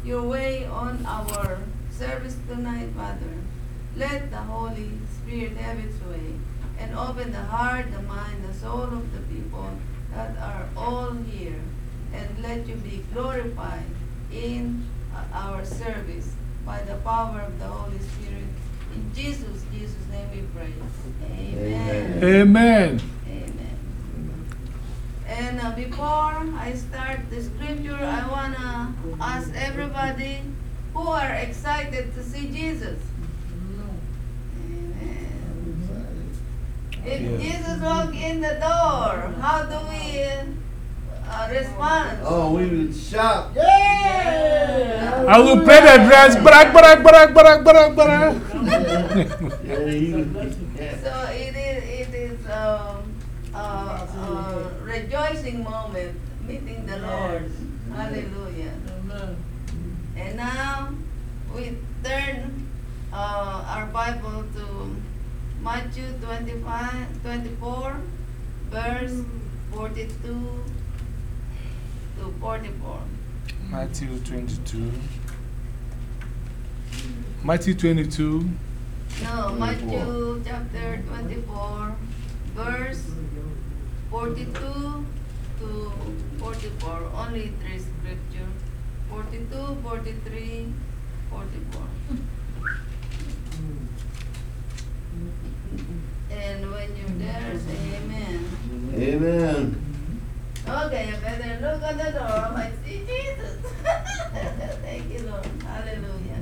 your way on our service tonight, Father. Let the Holy Spirit have its way and open the heart, the mind, the soul of the people that are all here. And let you be glorified in our service by the power of the Holy Spirit. In Jesus' name we pray. Amen. Amen. Amen. And before I start the scripture, I want to ask everybody who are excited to see Jesus. Amen. If Jesus walk in the door, how do we respond? Oh, we would shout, yeah! I will play the dress. Barak, barak, barak, barak, barak, barak. Yeah, he would. So it is rejoicing moment, meeting the Lord. Hallelujah. And now we turn our Bible to Matthew 24, verse 42 to 44. Matthew 22. Matthew 22. No, Matthew chapter 24, verse 42 to 44. Only three scripture. 42, 43, 44. And when you're there, say amen. Amen. Okay, I better look at the door. I might see Jesus. Thank you, Lord. Hallelujah.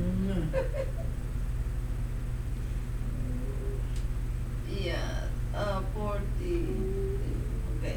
Yeah, 40. Okay.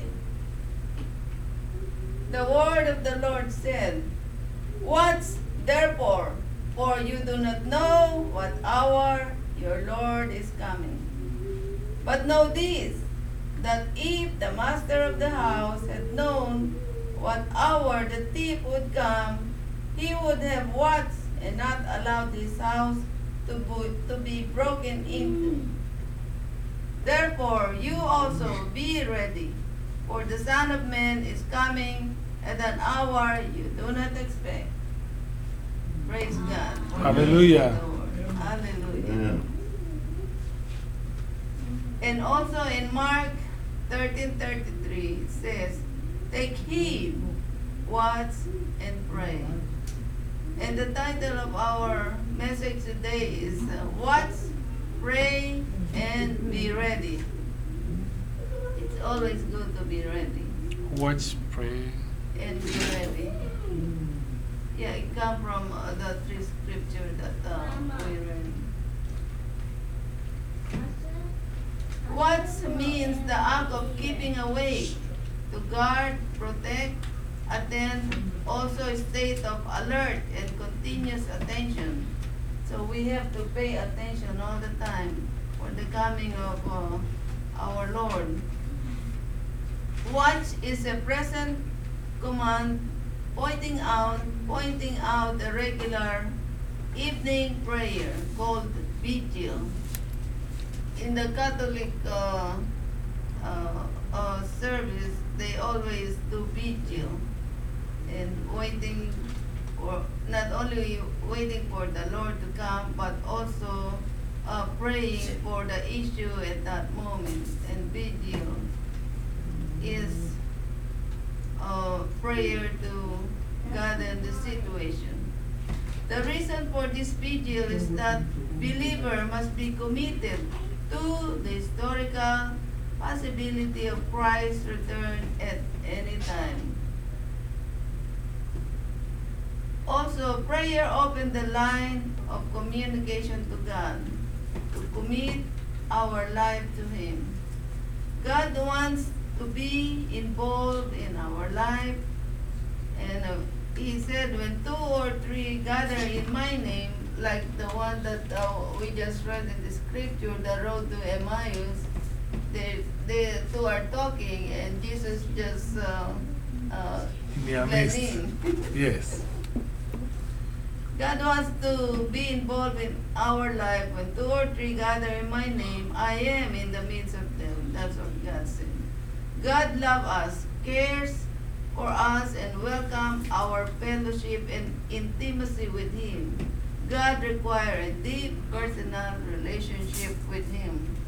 The word of the Lord said, "Watch therefore, for you do not know what hour your Lord is coming. But know this, that if the master of the house had known what hour the thief would come, he would have watched and not allowed his house to be broken into. Therefore, you also be ready, for the Son of Man is coming at an hour you do not expect." Praise God. Hallelujah. Hallelujah. Yeah. And also in Mark 13:33 it says, "Take heed, watch, and pray." And the title of our message today is Watch, Pray, and Be Ready. It's always good to be ready Watch, pray. and be ready. Yeah, it comes from the three scripture that we read. Watch means the act of keeping awake, to guard, protect, attend, also a state of alert and continuous attention. So we have to pay attention all the time for the coming of our Lord. Watch is a present command pointing out a regular evening prayer called vigil. In the Catholic service, they always do vigil and waiting for, not only waiting for the Lord to come, but also praying for the issue at that moment. And vigil is prayer to God and the situation. The reason for this vigil is that believer must be committed to the historical possibility of Christ's return at any time. Also, prayer opens the line of communication to God, to commit our life to Him. God wants to be involved in our life, and He said, when 2 or 3 gather in my name, like the one that we just read in the scripture, the road to Emmaus, they two are talking and Jesus just In their blend midst. in. Yes. God wants to be involved in our life. When 2 or 3 gather in my name, I am in the midst of them. That's what God said. God loves us, cares, for us and welcome our fellowship and intimacy with Him. God requires a deep personal relationship with Him.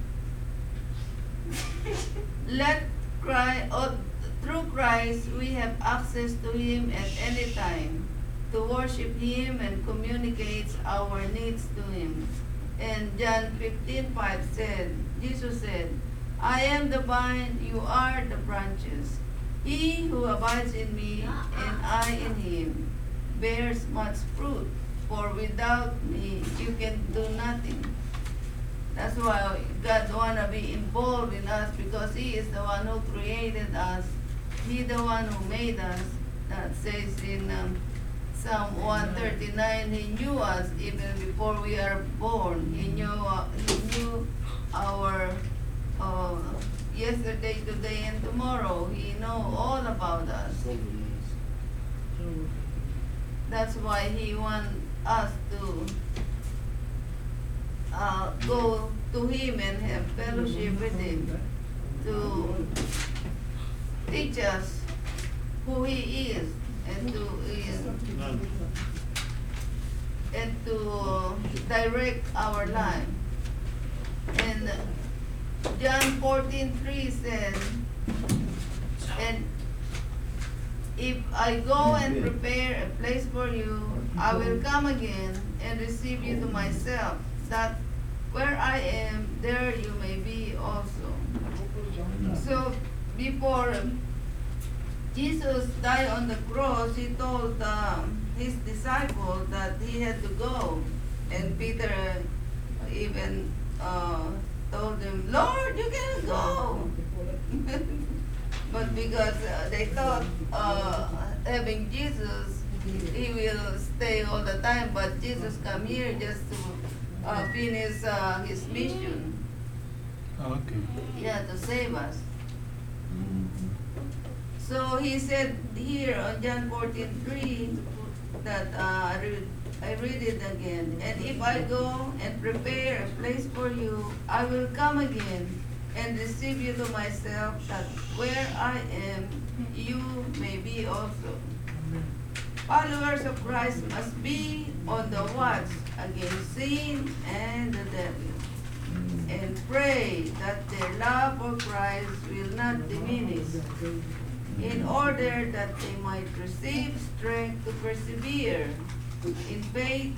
Through Christ, we have access to Him at any time to worship Him and communicate our needs to Him. And John 15:5 said, Jesus said, I am the vine, you are the branches. He who abides in me and I in him bears much fruit, for without me you can do nothing. That's why God wanna be involved in us, because He is the one who created us. He the one who made us. That says in Psalm 139, He knew us even before we are born. He knew our yesterday, today, and tomorrow. He knows all about us. That's why He wants us to go to Him and have fellowship with Him, to teach us who He is, and to direct our life. And John 14:3 says, and if I go and prepare a place for you, I will come again and receive you to myself, that where I am, there you may be also. So before Jesus died on the cross, He told His disciples that He had to go. And Peter even told him, Lord, you can go. But because they thought having Jesus, He will stay all the time, but Jesus come here just to finish His mission. Okay. Yeah, to save us. So He said here on John 14:3 that I read it again. And if I go and prepare a place for you, I will come again and receive you to myself, that where I am, you may be also. Followers of Christ must be on the watch against sin and the devil, and pray that their love for Christ will not diminish, in order that they might receive strength to persevere in faith,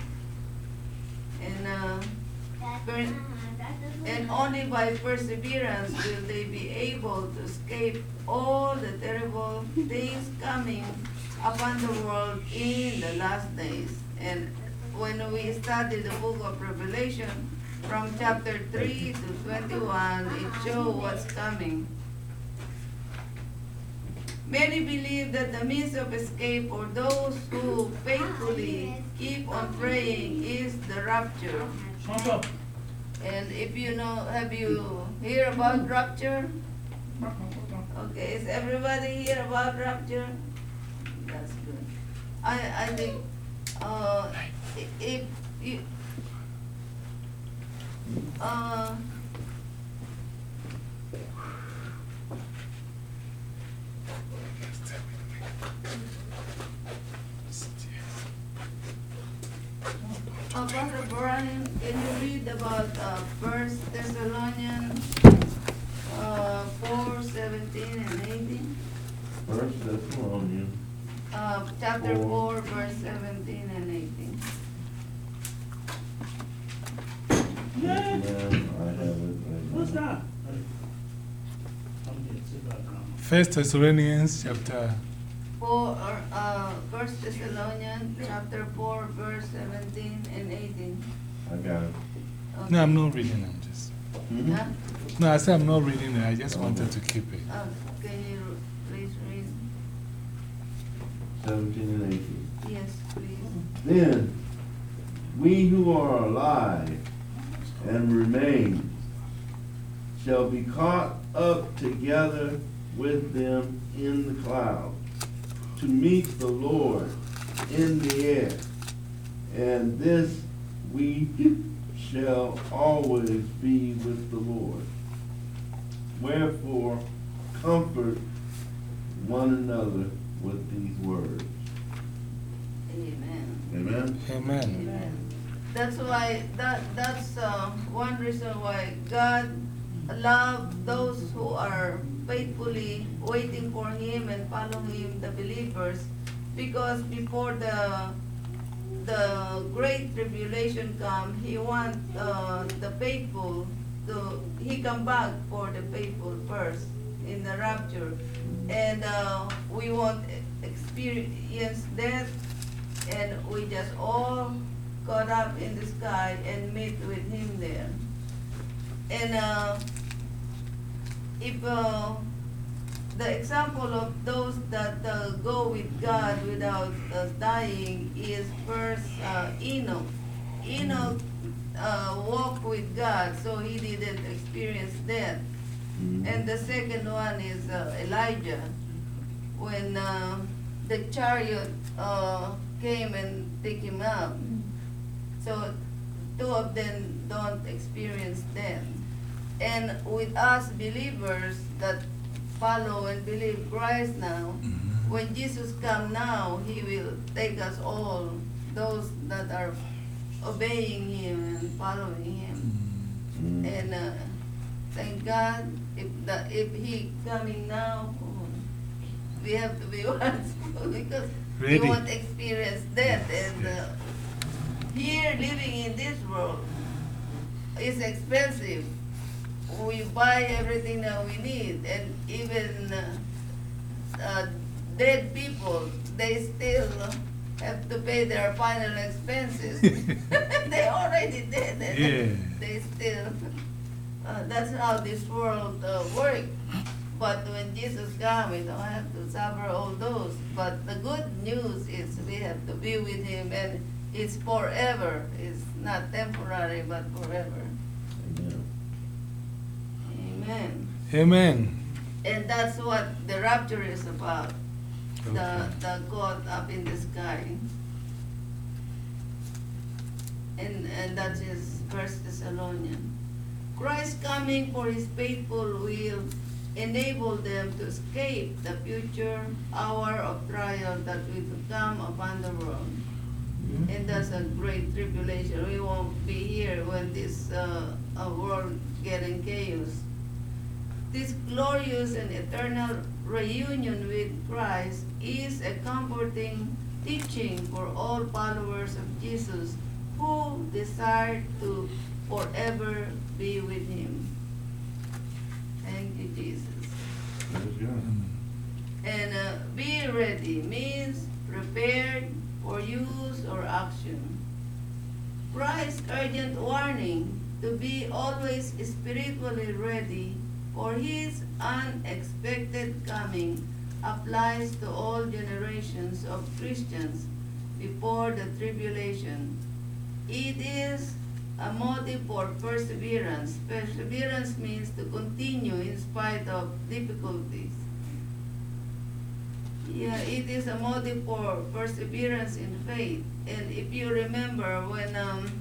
and only by perseverance will they be able to escape all the terrible things coming upon the world in the last days. And when we study the book of Revelation, from chapter 3 to 21, it shows what's coming. Many believe that the means of escape for those who faithfully keep on praying is the rapture. And if you know, have you heard about rapture? Okay, is everybody here about rapture? That's good. I think if you Pastor Brian, can you read about 1 Thessalonians 4:17 and 18? 1 Thessalonians. Chapter 4, verse 17 and 18. Yes, ma'am, I have it right What's now. that? First Thessalonians chapter 4, 1 Thessalonians chapter 4, verse 17 and 18. I got it. Okay. No, I'm not reading. I'm just. Mhm. Huh? No, I said I'm not reading it. I just wanted to keep it. Can you please read? 17 and 18. Yes, please. Then we who are alive and remain shall be caught up together with them in the clouds to meet the Lord in the air. And this we shall always be with the Lord. Wherefore, comfort one another with these words. Amen. Amen? Amen. Amen. That's why that's one reason why God loved those who are faithfully waiting for Him and following Him, the believers, because before the great tribulation come, He want the faithful to He come back for the faithful first in the rapture, and we won't experience death, and we just all caught up in the sky and meet with Him there. And if the example of those that go with God without dying is first Enoch. Enoch walked with God, so he didn't experience death. Mhm. And the second one is Elijah. When the chariot came and picked him up, so two of them don't experience death. And with us believers that follow and believe Christ now, when Jesus come now, He will take us all, those that are obeying Him and following Him. Mhm. And thank God, if He coming now, we have to be watchful because we Ready. won't experience death. And here, living in this world is expensive. We buy everything that we need, and even dead people, they still have to pay their final expenses. They already dead, and Yeah. they still. That's how this world works. But when Jesus comes, we don't have to suffer all those. But the good news is we have to be with Him, and it's forever. It's not temporary, but forever. Amen. Amen. Amen. And that's what the rapture is about. Okay. The God up in the sky. And that is 1 Thessalonians. Christ coming for His faithful will enable them to escape the future hour of trial that will come upon the world. And that's a great tribulation. We won't be here when this world getting chaos. This glorious and eternal reunion with Christ is a comforting teaching for all followers of Jesus who desire to forever be with Him. Thank you, Jesus. Praise God. And be ready means prepared for use or action. Christ's urgent warning to be always spiritually ready for His unexpected coming applies to all generations of Christians before the tribulation. It is a motive for perseverance. Perseverance means to continue in spite of difficulties. Yeah, it is a motive for perseverance in faith. And if you remember when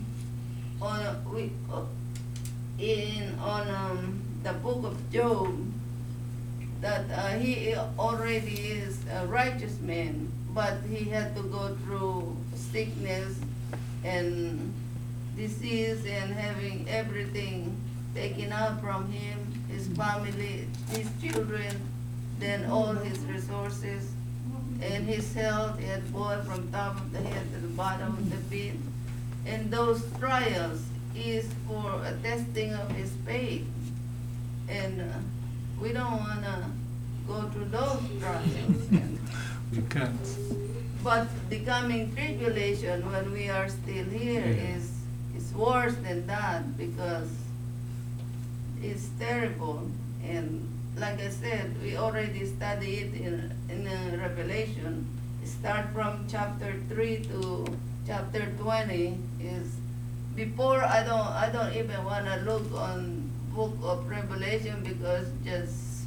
the book of Job, that he already is a righteous man, but he had to go through sickness and disease and having everything taken out from him, his family, his children, then all his resources, and his health. He had boiled from top of the head to the bottom of the feet. And those trials is for a testing of his faith. And we don't want to go through those trials. We can't. But the coming tribulation, when we are still here, is worse than that, because it's terrible. And like I said, we already studied in Revelation. Start from chapter 3 to chapter 20 is before. I don't even want to look on book of Revelation, because just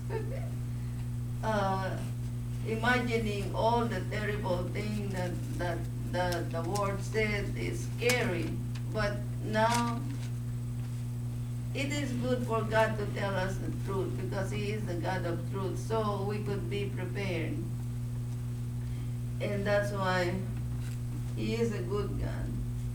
imagining all the terrible things that the word said is scary. But now it is good for God to tell us the truth, because He is the God of truth, so we could be prepared. And that's why He is a good God.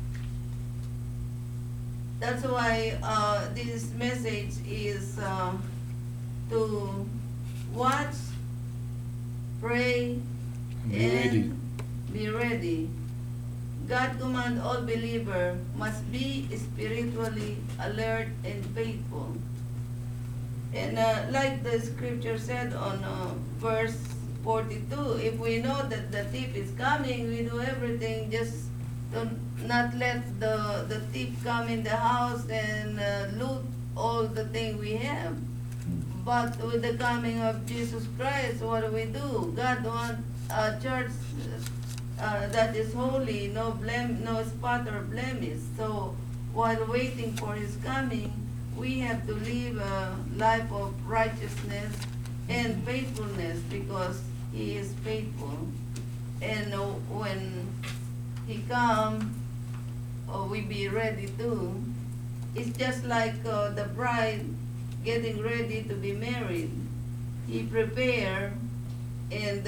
That's why this message is to watch, pray, And be ready. be ready. God commands all believers must be spiritually alert and faithful. And like the scripture said on verse 42, if we know that the thief is coming, we do everything just to not let the thief come in the house and loot all the thing we have. But with the coming of Jesus Christ, what do? God wants a church that is holy, no blame, no spot or blemish. So while waiting for His coming, we have to live a life of righteousness and faithfulness because He is faithful. And when He comes, we be ready too. It's just like the bride getting ready to be married. He prepare and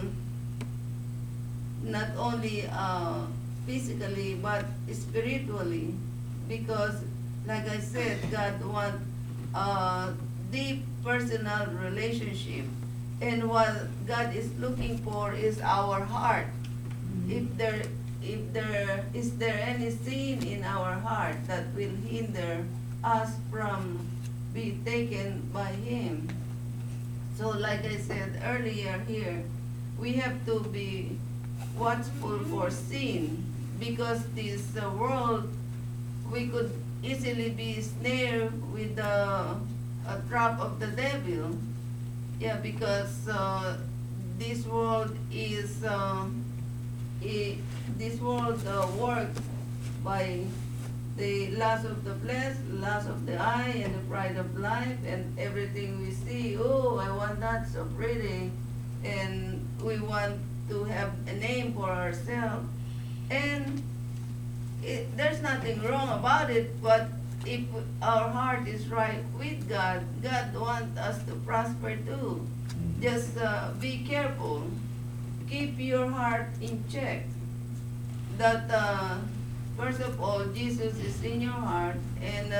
not only physically but spiritually, because like I said, God wants a deep personal relationship, and what God is looking for is our heart. If there is there any sin in our heart that will hinder us from being taken by Him. So like I said earlier here, we have to be watchful for sin, because this world, we could easily be snared with a trap of the devil. Yeah, because this world is this world works by the lust of the flesh, lust of the eye, and the pride of life, and everything we see. Oh, I want that, so pretty, and we want to have a name for ourselves, and there's nothing wrong about it. But if our heart is right with God, God wants us to prosper too. Just be careful. Keep your heart in check. That first of all, Jesus is in your heart, and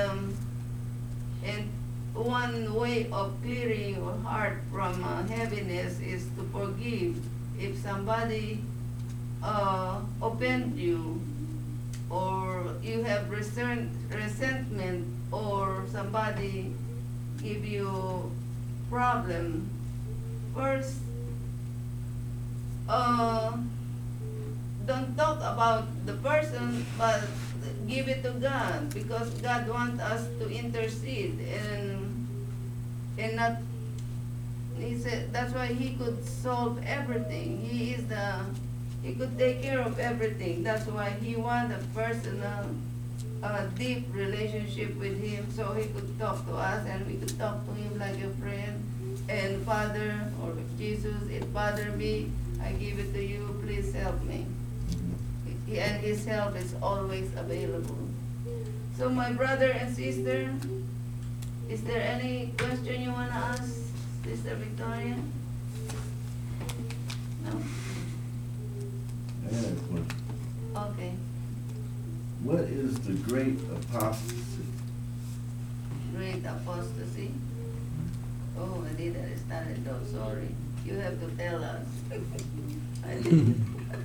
one way of clearing your heart from heaviness is to forgive. If somebody offend you, or you have resentment, or somebody give you problem, first don't talk about the person, but give it to God, because God wants us to intercede and not. He said that's why He could solve everything. He could take care of everything. That's why He wants a personal, deep relationship with Him, so He could talk to us and we could talk to Him like a friend. And Father, or Jesus, it bothered me, I give it to you, please help me. And His help is always available. So my brother and sister, is there any question you want to ask Sister Victoria? No? I had a question. Okay. What is the great apostasy? Great apostasy? Oh, I didn't start it though, sorry. You have to tell us. I didn't.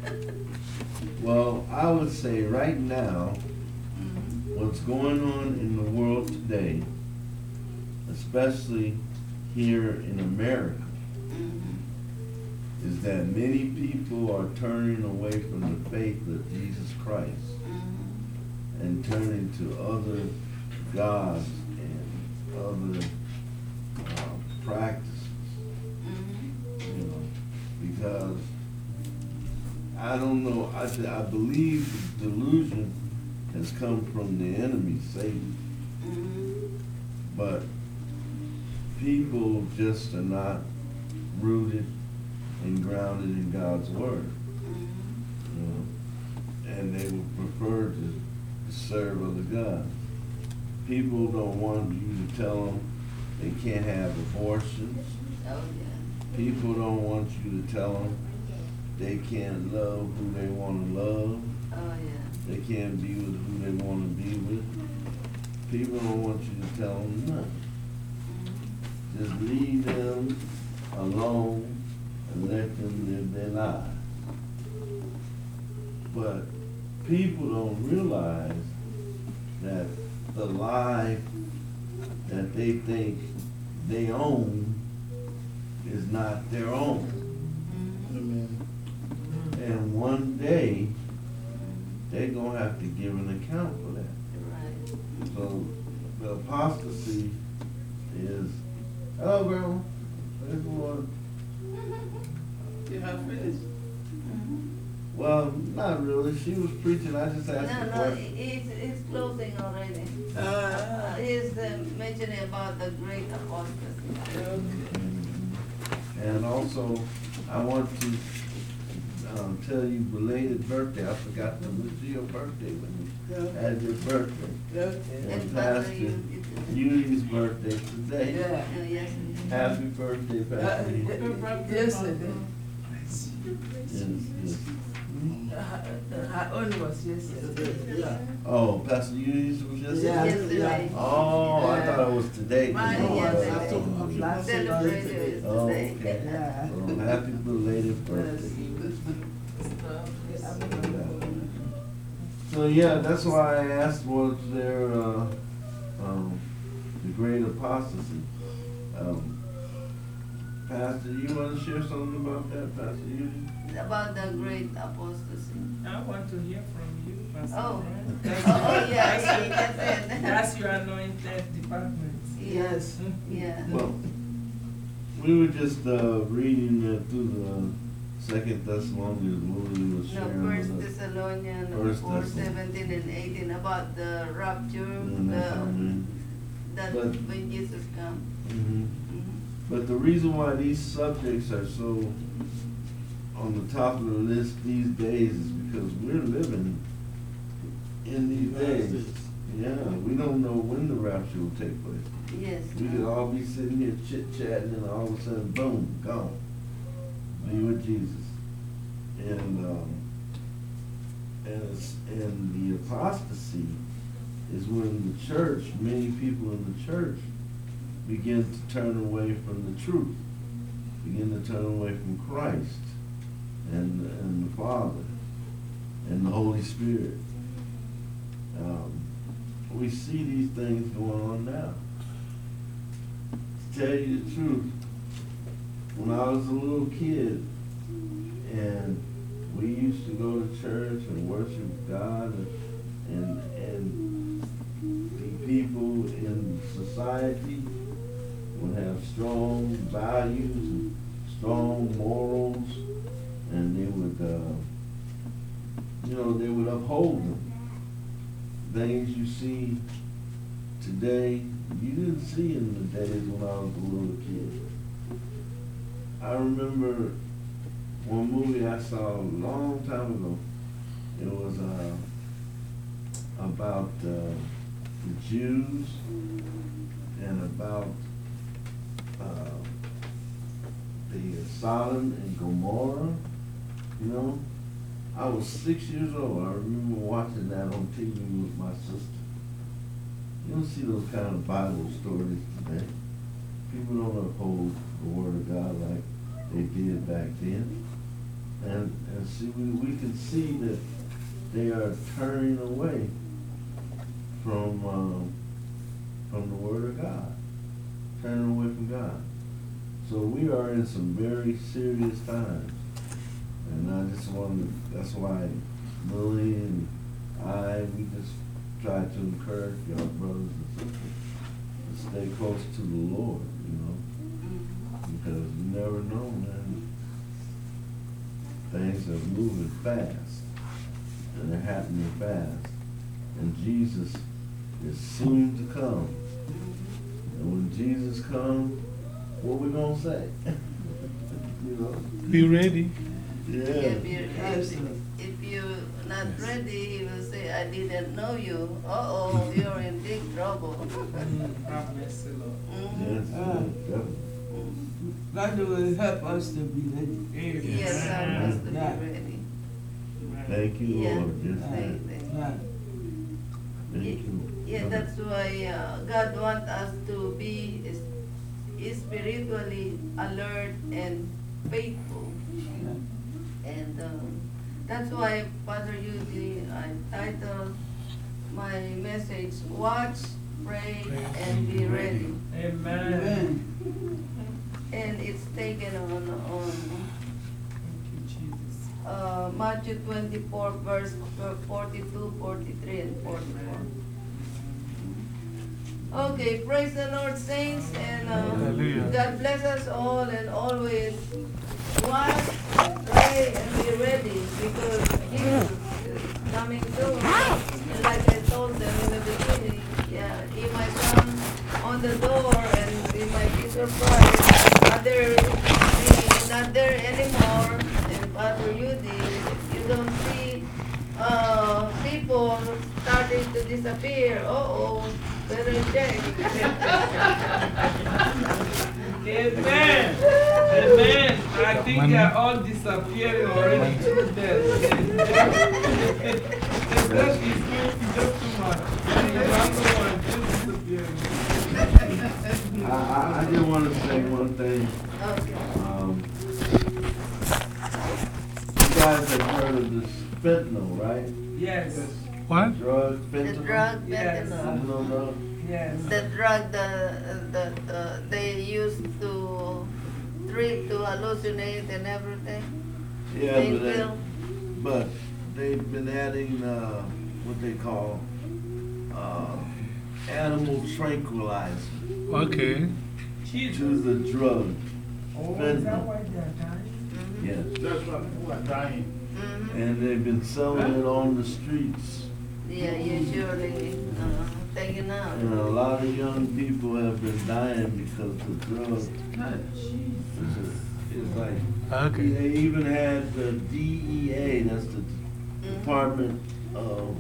Well, I would say right now, Mhm. what's going on in the world today, especially here in America, Mhm. is that many people are turning away from the faith of Jesus Christ Mhm. and turning to other gods and other practices, Mhm. you know, because I don't know, I believe the delusion has come from the enemy, Satan, Mhm. but people just are not rooted and grounded in God's word, Mhm. you know, and they would prefer to serve other gods. People don't want you to tell them they can't have abortions. Oh, yeah. People don't want you to tell them they can't love who they want to love. Oh, yeah. They can't be with who they want to be with. People don't want you to tell them nothing. Just leave them alone and let them live their lives. But people don't realize that the life that they think they own is not their own. Amen. And one day, they're gonna have to give an account for that. Right. So the apostasy is, hello, Grandma. Praise the Lord. You have finished? Well, not really. She was preaching. I just asked a No, question. it's closing already. Ah, He's mentioning about the great apostasy. okay. And also, I want to tell you belated birthday. I forgot to wish you your birthday when you had your birthday. Okay. And And Pastor Pastor Yudi's birthday today. Yeah. Yes. Happy birthday, Pastor Yudi. Yesterday. Yes. Her own was yesterday. Yeah. Oh, Pastor Yudi's was yesterday? Yesterday. Oh, I thought it was today. Mine Oh, yesterday. Last Celebrated year. is Oh, today. okay. Yeah. Well, happy belated birthday. So yeah, that's why I asked was there the great apostasy. Pastor, you want to share something about that, Pastor Yuji? About the great apostasy. I want to hear from you, Pastor. Oh. Brian. Oh, yeah, that's it. That's your anointed department. Yes. Yeah. Well, we were just reading through the Second Thessalonians when we was No, sharing First with us. Thessalonians First 4, Thessalonians. 17 and 18 about the rapture, And that's how many. that But- when Jesus comes. Mhm. But the reason why these subjects are so on the top of the list these days is because we're living in these days. Yeah, we don't know when the rapture will take place. Yes. We could all be sitting here chit-chatting and all of a sudden, boom, gone. Be with Jesus. And the apostasy is when the church, many people in the church, begin to turn away from the truth, begin to turn away from Christ and the Father and the Holy Spirit. We see these things going on now. To tell you the truth, when I was a little kid and we used to go to church and worship God and the people in society would have strong values and strong morals, and they would, they would uphold them. Things you see today, you didn't see in the days when I was a little kid. I remember one movie I saw a long time ago. It was about the Jews and about the Sodom and Gomorrah. You know, I was 6 years old. I remember watching that on TV with my sister. You don't see those kind of Bible stories today. People don't uphold the Word of God like they did back then. And see, we can see that they are turning away from the Word of God, turning away from God. So we are in some very serious times. And I just wanted, that's why Lily and we just try to encourage y'all brothers and sisters to stay close to the Lord, because you never know, man. Things are moving fast, and they're happening fast. And Jesus is soon to come. And when Jesus comes, what we gonna say? Be ready. Yeah. If you're not ready, he will say, I didn't know you. Uh-oh, you're in big trouble. Have mercy, Lord. Mhm. Yes, definitely. God will help us to be ready. Amen. Yes, help us to be Yeah. ready. Thank you, Yeah. Lord. Yes, Thank Lord. you. Yeah. Thank you. Yeah, that's why God wants us to be spiritually alert and faithful. And that's why, Father Yudi, I titled my message, Watch, Pray, and Be Ready. Amen. Amen. And it's taken on Thank you, Jesus. Matthew 24, verse 42, 43, and 44. Okay, praise the Lord, saints, and Hallelujah. God bless us all, and always watch, pray, and be ready, because Jesus is coming soon. And like I told them in the beginning, yeah, He might come on the door, and we might be surprised. He's not there anymore. And Father Yudi, you don't see people starting to disappear. Better check. Amen. Amen. I think they are all disappearing already through death. The death is going to just too much. And the other one just disappearing. I just want to say one thing. Okay. You guys have heard of this fentanyl, right? Yes. What? Drug, The fentanyl. drug, Yes. fentanyl. Fentanyl drug. Yes. The drug that they used to treat, to hallucinate and everything. Yeah, Painful. but they've been adding what they call animal tranquilizer Okay. to Jesus. the drug. Oh, is that why they are dying? Mhm. Yes. That's why people are dying. Mhm. And they've been selling it on the streets. Yeah, usually taken out. And a lot of young people have been dying because the drug is like, Okay. they even had the DEA, that's the Department of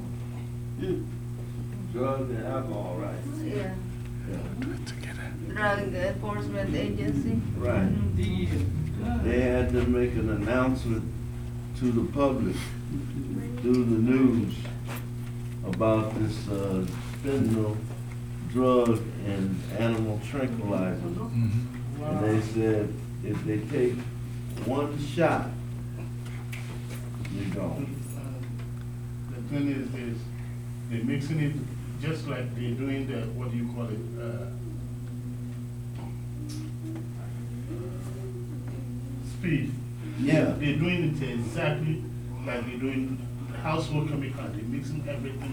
Drug and Alcohol, right? Yeah, Yeah. Drug Enforcement Agency. Right. They had to make an announcement to the public through the news about this fentanyl drug and animal tranquilizer. And they said if they take one shot, you're gone. The thing is they're mixing it just like they're doing the, what do you call it? Speed. Yeah. They're doing it exactly like they're doing household chemical. They're mixing everything.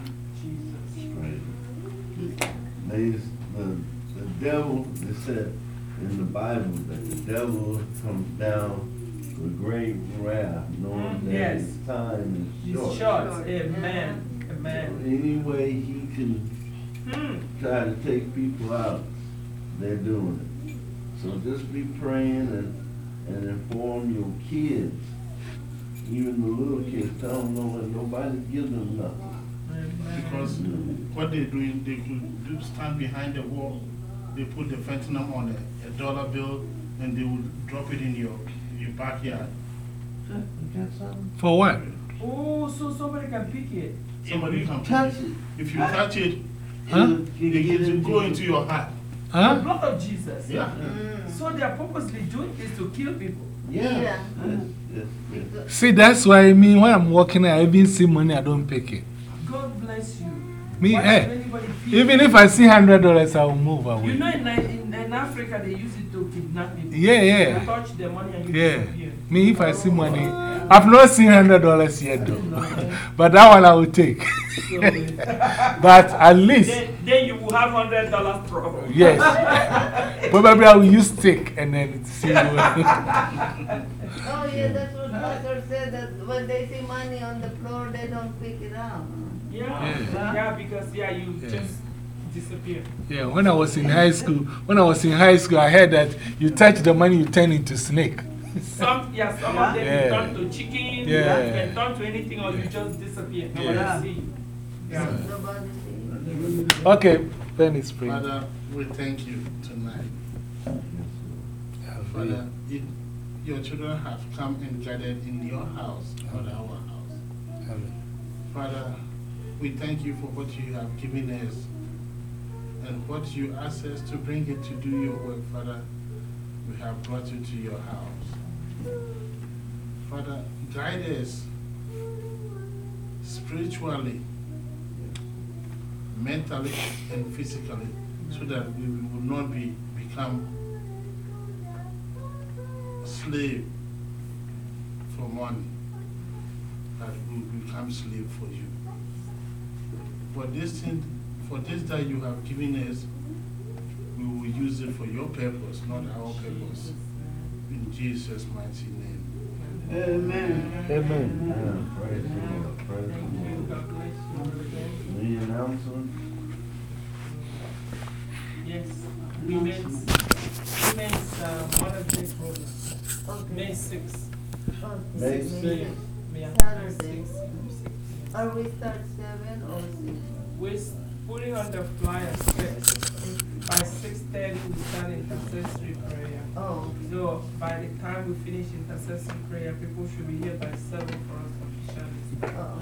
The devil, they said in the Bible that the devil comes down with great wrath, knowing that Yes. his time is He's short. short. Amen. So Amen. any way he can try to take people out, they're doing it. So just be praying and inform your kids, even the little kids, tell them nobody gives them nothing. Because what they're doing, they could stand behind the wall, they put the fentanyl on a dollar bill, and they would drop it in your backyard. For what? Oh, so somebody can pick it. Somebody can Touch it. If you touch it, Huh? it will go into your heart. The Huh? blood of Jesus. Yeah. So they are purposely doing this to kill people. Yeah. Yeah. Yes, yes, yes. Because- See, that's why I mean, when I'm working, I even see money, I don't pick it. God bless you. Me, Why eh, should anybody pick even it? if I see $100, I will move You away. know, in Africa, they use it to kidnap people. Yeah, yeah. You touch the money and you Yeah. disappear. Me, if I see money, I've not seen $100 yet, though. But that one I will take. So, But at least, then you will have $100 problem. yes. Probably I will use stick and then see what. Oh yeah, that's what Pastor said, that when they see money on the floor, they don't pick it up. Yeah. Yeah. Yeah, because you Yeah. just disappear. Yeah, when I was in high school, I heard that you touch the money, you turn into snake. Some of them Yeah. you turn to chicken, Yeah. you can turn to anything, or you just disappear. Nobody Yeah. see you. Yeah. Nobody see. Okay, Ben is praying. Father, we thank you tonight. Father, your children have come and gathered in your house, not our house. Amen. Father, we thank you for what you have given us and what you asked us to bring it to do your work, Father. We have brought it to your house. Father, guide us spiritually, mentally, and physically so that we will not become slave for money, but we will become slave for you. For this that you have given us, we will use it for your purpose, not our purpose. In Jesus' mighty name. Amen. Amen. Praise the Lord. Praise the Lord. God bless you. Any announcement? Yes, women's Mother's Day program, May 6th. May May 6th. Yeah, Saturday. May 6th. Are we start 7 or 6? We're putting on the flyer 6. By 6:30 we start intercessory prayer. Oh, So by the time we finish intercessory prayer, people should be here by 7 for us officially. oh.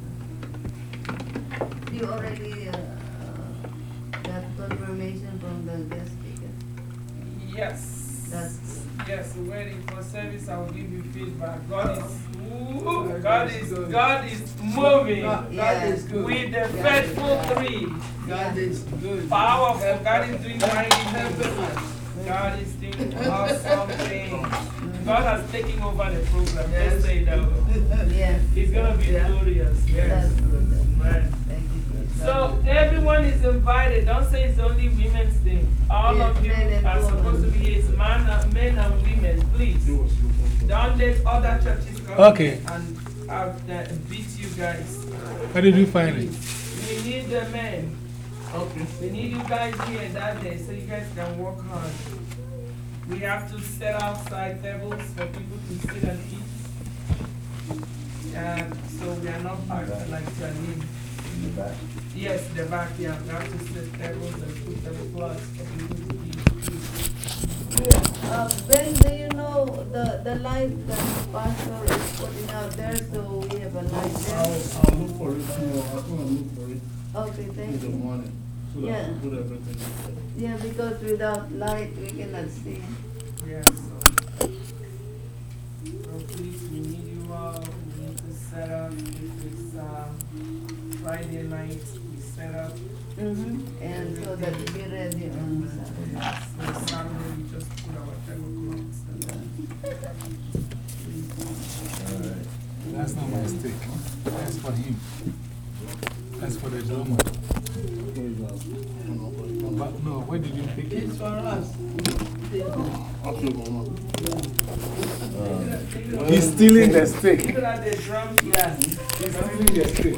You already got confirmation from the guest speaker? Yes. That's Yes, waiting for service. I will give you feedback. God is moving. God is good. God is moving. God Yeah. is good. With the faithful three. God is good. Powerful. God is doing mighty Help things. us. God is doing awesome things. God has taken over the program. Yes. Let's say that. yes. It's gonna be Yeah. glorious. That's Yes. good. Right. Thank you. So everyone is invited. Don't say it's only women's thing. All Yes, of you men and are supposed to be here. It's men and women. Please. Don't let other churches come Okay. and beat you guys. How did you find it? We need the men. Okay. We need you guys here that day so you guys can work hard. We have to set outside tables for people to sit and eat. So we are not packed like Janine. In the back. Yes, the back, yeah. We have to set tables and put the cloths for people to eat. Ben, do you know the light that the pastor is putting out there? So we have a light there. I'll look for it tomorrow. I'm going to look for it Okay, in thank the you. morning so that Yeah. we put everything together. Yeah, because without light we cannot see. Yeah, so please, we need you all. We need to set up. If it's Friday night, we set up. And so that we be ready on Saturday. So Saturday, we just put our table clothes and All right. That's not my stick. That's for him. That's for the drummer. But no, where did you pick it? It's for us. Okay, Mama. He's stealing the stick. people at the drum. Yeah. He's stealing the stick.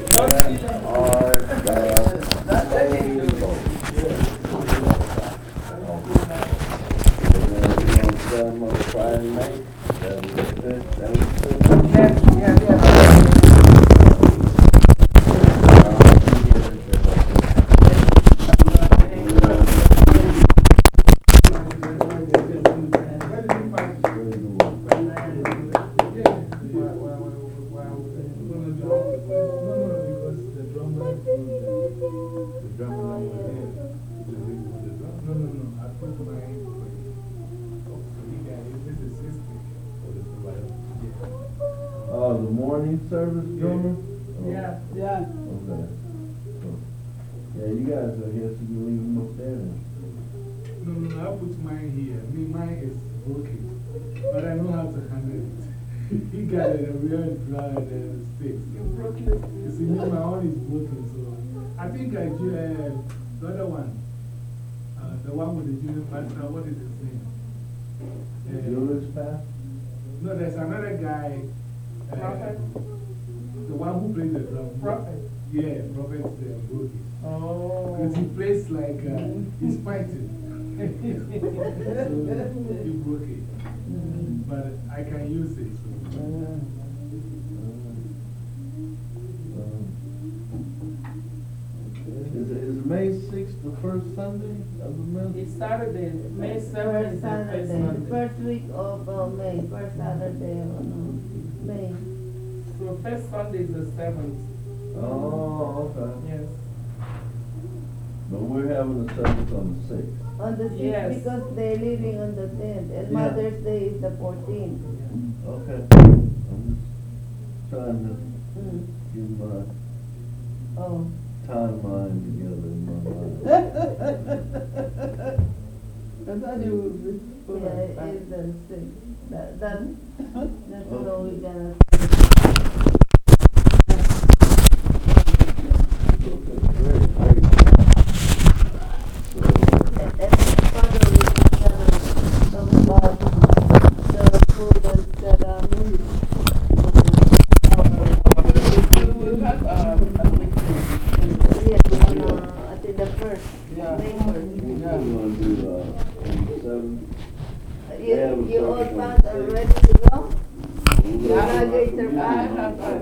Oh, the morning service drummer? Yeah. Yeah. Okay. Yeah, you guys are here, so you leave them up there then. No, I put mine here. Mine is broken. But I know how to handle it. He got a real dry stick. You see, my own is broken, so I think the other one, the one with the junior pastor, what is his name? Julius Path? No, there's another guy. Prophet? The one who plays the drum. Prophet. Yeah, Prophet broke it. Oh. Because he plays like he's fighting. So he broke it. But I can use it. So. Is May 6th the first Sunday of the month? It's Saturday, May 7th First is the first Saturday, the Sunday. first week of May, first Saturday of May. So first Sunday is the 7th. Oh, okay. Yes. But we're having the service on the 6th. On the 6th, Yes. because they're leaving on the 10th, and Yeah. Mother's Day is the 14th. Okay. I'm just trying to Mm. get my Oh. timeline together in my mind. I thought you would be. Yeah, it is the 6th. That's Okay. all we gonna. Okay, great, great. So, And Father, we just gonna talk about the food and set up. You have a meeting. Yes, on, I think the first. Yeah. May 1st. we're gonna do, on the 7th. You all packed and ready to go? Luggage are I packed? have a.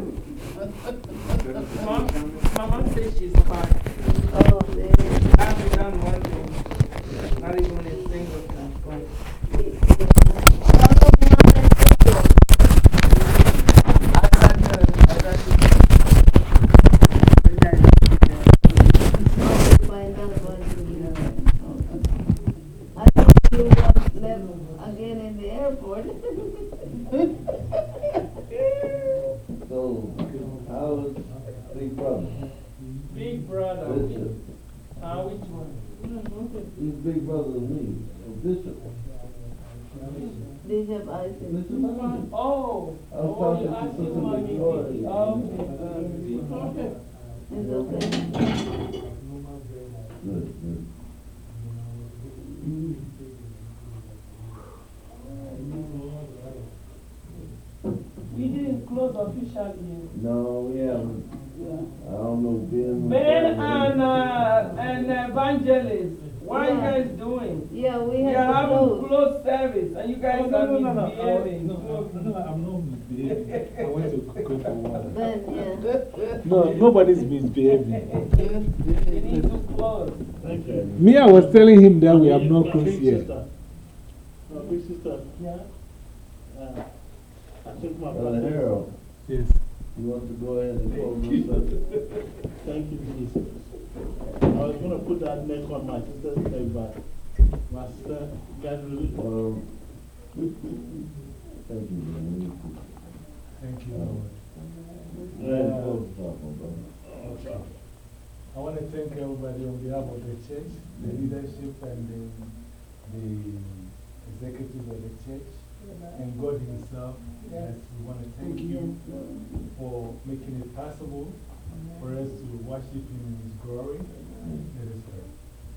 Mama says she's fine. Oh, there. I haven't done one thing. Not even a single thing. But I got to Find out what to do. I thought you was left again in the airport. So, how is Big Brother? Big brother. Bishop. Which one? He's big brother to me, Bishop. Bishop Isaac. Bishop Isaac. Oh, I was oh, you talking to asking Sister mommy. Victoria. Okay. It's okay. Good, good. We didn't close officially. No, we haven't. I don't know, Ben. Ben and Evangelist, what are you guys doing? Yeah, we We had are to having close. closed service and you guys are misbehaving. No, I'm not misbehaving. I went to go for water. Ben, yeah. No, nobody's misbehaving. You need to close. Okay. Me, I was telling him that we have not closed yet. Big sister, Yeah. I think my Brother brother. Harold, Yes. you want to go ahead and close this service? Thank you, Jesus. I was going to put that neck on my sister's neck, but my sister got really. Thank you, man. Thank you, Lord. Go ahead and close this off, my brother. Okay. I want to thank everybody on behalf of the church, the leadership and the executives of the church, and God Himself. Yes, we want to thank you for making it possible for us to worship Him in His glory. Let us pray.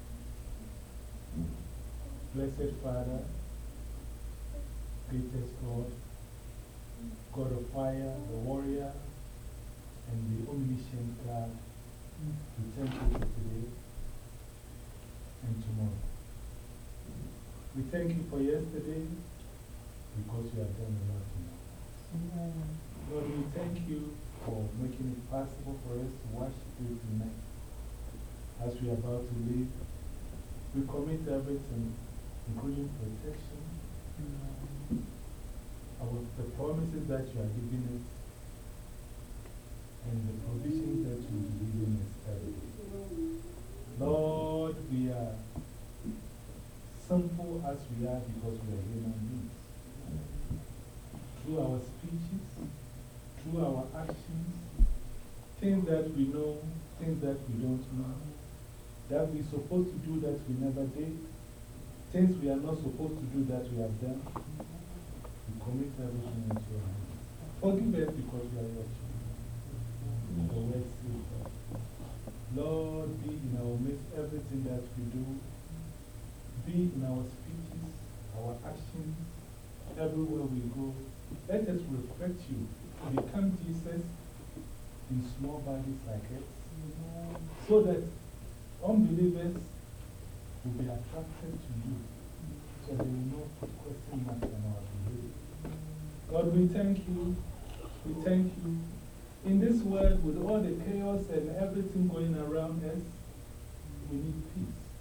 Blessed Father, greatest God, God of fire, the warrior, and the omniscient God, we thank you for today and tomorrow. We thank you for yesterday because you have done a lot in our lives. Lord, we thank you for making it possible for us to worship you tonight. As we are about to leave, we commit everything, including protection, the promises that you are giving us, and the provisions that you will be giving us every day. Lord, we are simple as we are because we are human beings. Through our speeches, through our actions, things that we know, things that we don't know, that we're supposed to do that we never did, things we are not supposed to do that we have done, we commit everything into your hands. Forgive us because we are your children. The word says that. Lord, be in our midst everything that we do, be in our speeches, our actions, everywhere we go. Let us reflect you. Become Jesus in small bodies like us, so that unbelievers will be attracted to you, so they will not put question marks on our behavior. God, we thank you. We thank you. In this world, with all the chaos and everything going around us, we need peace.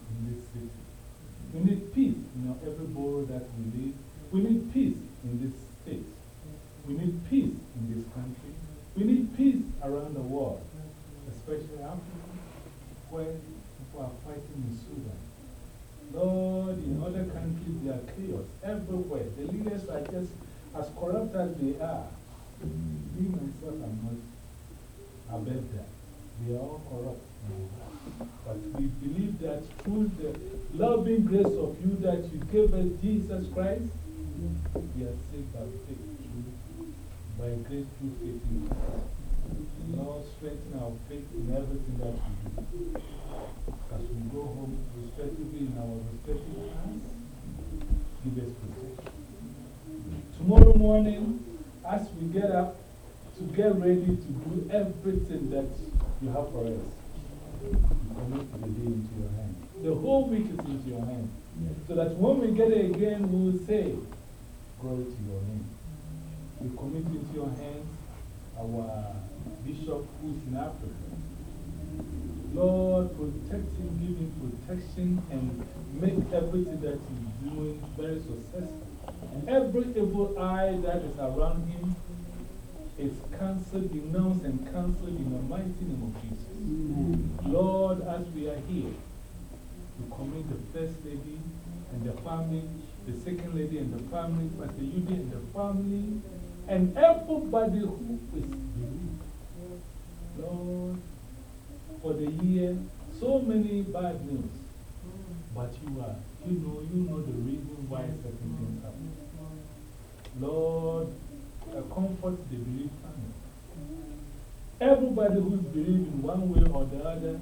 in this city. We need peace in every borough that we live. We need peace in this state. We need peace in this country. We need peace around the world, especially Africa, where people are fighting in Sudan. Lord, in other countries, there are chaos everywhere. The leaders are just as corrupt as they are. Me, myself, I'm not above that. They are all corrupt. But we believe that through the loving grace of you that you gave us Jesus Christ, we are saved by faith, by grace through faith in Christ. Lord, strengthen our faith in everything that we do. As we go home, respectively in our respective hands, give us protection. Tomorrow morning, as we get up, to get ready to do everything that you have for us, you commit the day into your hands. The whole week is into your hands. So that when we get it again, we will say, glory to your name. We commit into your hands our bishop who's in Africa. Lord, protect him, give him protection, and make everything that he's doing very successful. And every evil eye that is around him is cancelled, denounced, and cancelled in the mighty name of Jesus. Lord, as we are here, we commit the first lady and the family, the second lady and the family, Pastor Yudi and the family, and everybody who is bereaved. Lord, for the year, so many bad news, but you know the reason why certain things happen. Lord, comfort the bereaved family. Everybody who's bereaved in one way or the other,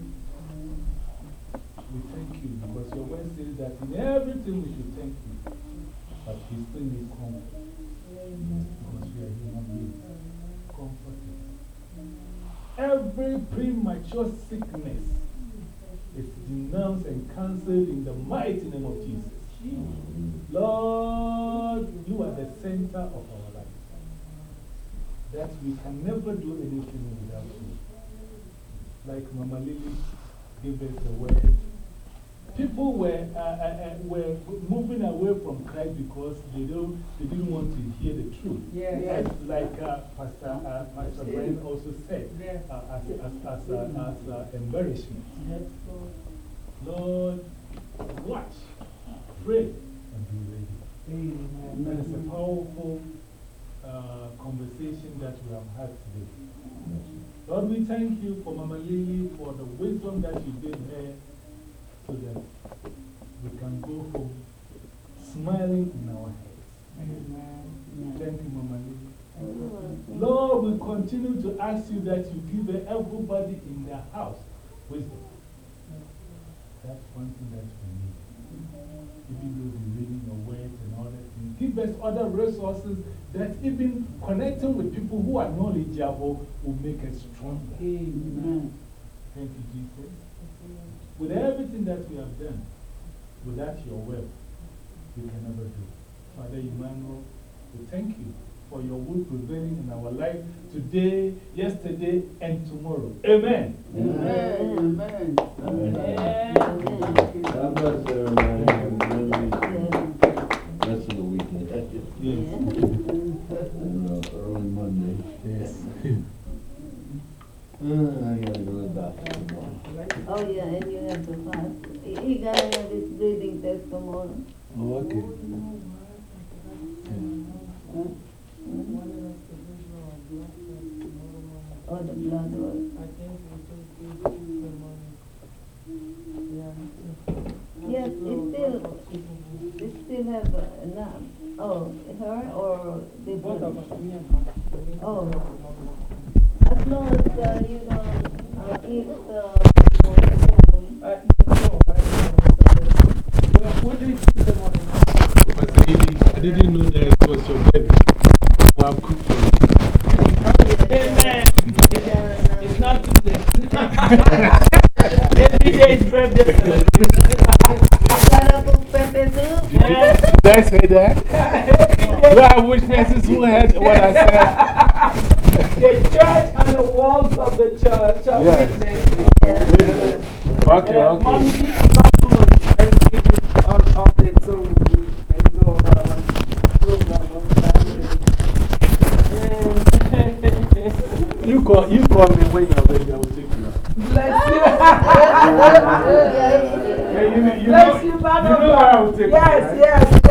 we thank you because your word says that in everything we should thank you. But we still need comfort because we are human beings. Comfort us. Every premature sickness is denounced and cancelled in the mighty name of Jesus. Lord, you are the center of our life. That we can never do anything without you. Like Mama Lily gave us the word. People were moving away from Christ because they didn't want to hear the truth. Yes. Like Pastor Brian also said, as embarrassment. Lord, watch, pray, and be ready. Amen. That is a powerful conversation that we have had today. Lord, we thank you for Mama Lily, for the wisdom that you gave her so that we can go home smiling in our heads. Amen. Thank you, Mama Lily. Lord, we continue to ask you that you give everybody in their house wisdom. That's one thing that we need. Even though we're reading your words and all that things, give us other resources that even connecting with people who are knowledgeable will make us stronger. Amen. Thank you, Jesus. With everything that we have done, without your will, we can never do. Father Emmanuel, we thank you for your will prevailing in our life today, yesterday, and tomorrow. Amen. Amen. Amen. God bless everybody. Have a good rest of the weekend. Early Monday. Yes. I gotta go to the doctor tomorrow. Oh, yeah, and you have to fast. He got to have his breathing test tomorrow. Oh, okay. Oh, the blood work. I think we took Tuesday morning. Yeah. Yes, they still have enough. Oh, her or the Both of blood? us, me and her. Oh. As long as you don't eat No, what did you Tuesday morning? I didn't know that it was your baby. Well, I'm cooked for you. Amen. It's not Tuesday. Every day is birthday. Did I say that? Do I have witnesses who heard what I said? The church and the walls of the church are Yes. witnesses. Okay, okay. Mommy, call me when you're ready, I will take you out. Bless you. Hey, you Bless you, man know of where I will God. take Yes, you, right? yes,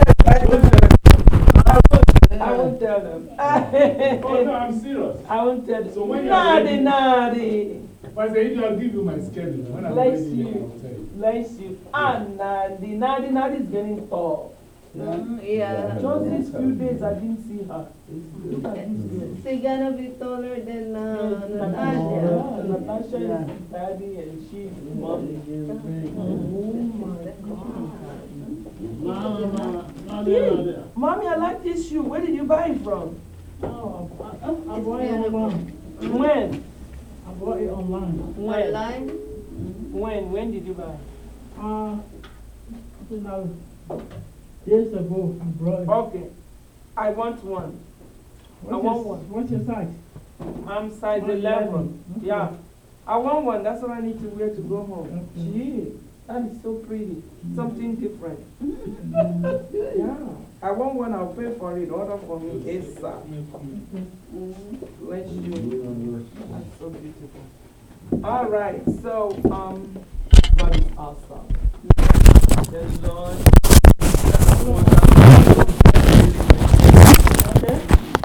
I won't tell them. Oh, no, I'm serious. I won't tell them. So when you're ready, Naughty. but I say, I'll give you my schedule. When I'm Bless ready, you. I'll tell you. Bless you. And Nadi is getting tall. Yeah. Just these few days I didn't see her. Look at this girl. She's gonna be taller than Natasha. Natasha. Natasha is daddy and she's mommy. Oh my God. Mommy, I like this shoe. Where did you buy it from? Oh, I bought it online. When? I bought it online. Online? When did you buy it? I think that was days ago. I brought it. Okay. I want one. I want one. What's your size? I'm size 11. 11. Yeah. I want one. That's what I need to wear to go home. Okay. Gee, that is so pretty. Something different. Good. Yeah. I want one. I'll pay for it. Order for me ASAP. Bless you. That's so beautiful. All right. So, that is awesome. The Lord. Okay.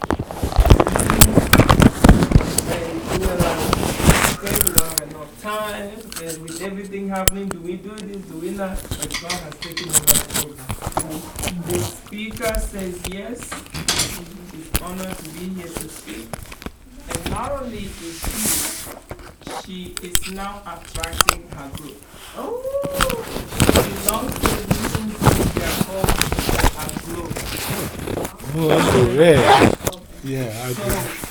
We don't have enough time, and with everything happening, do we do this, do we not? But God has taken over the program. The speaker says yes, she's honored to be here to speak. And not only is she is now attracting her group. Oh! She belongs to the mission group, they are called her group. Oh, that's so rare. Yeah, I do.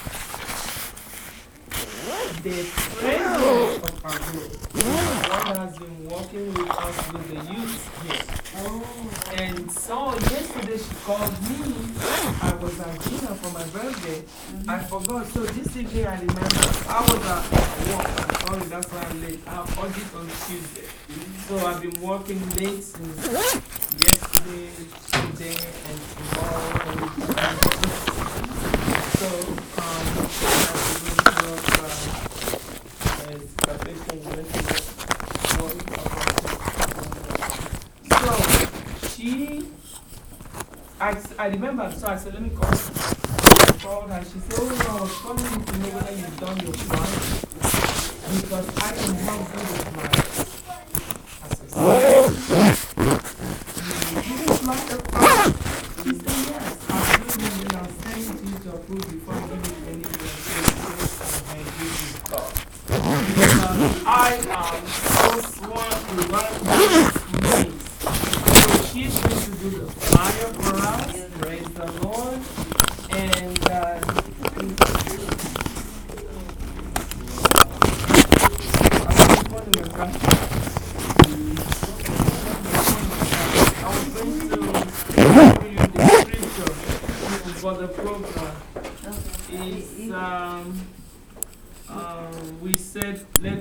The president of our group, God has been working with us with the youth here. And so yesterday she called me. I was at dinner for my birthday. I forgot. So this evening I remember I was at work. I'm sorry, that's why I'm late. I have audit on Tuesday. So I've been working late since yesterday, today, and tomorrow. So I remember, so I said, let me call her. I called her. She said, oh no, I was calling you to know whether you've done your plan. Because I can help you with my assessment. You didn't plan the plan? She said, yes. I'll do it and I'll send it to you to approve before I give it to anybody. And give you stuff. Because I am so sworn to run this race. So she's going to do the flyer for us. Praise the Lord. And I was going to give you the scripture for the program. It's we said let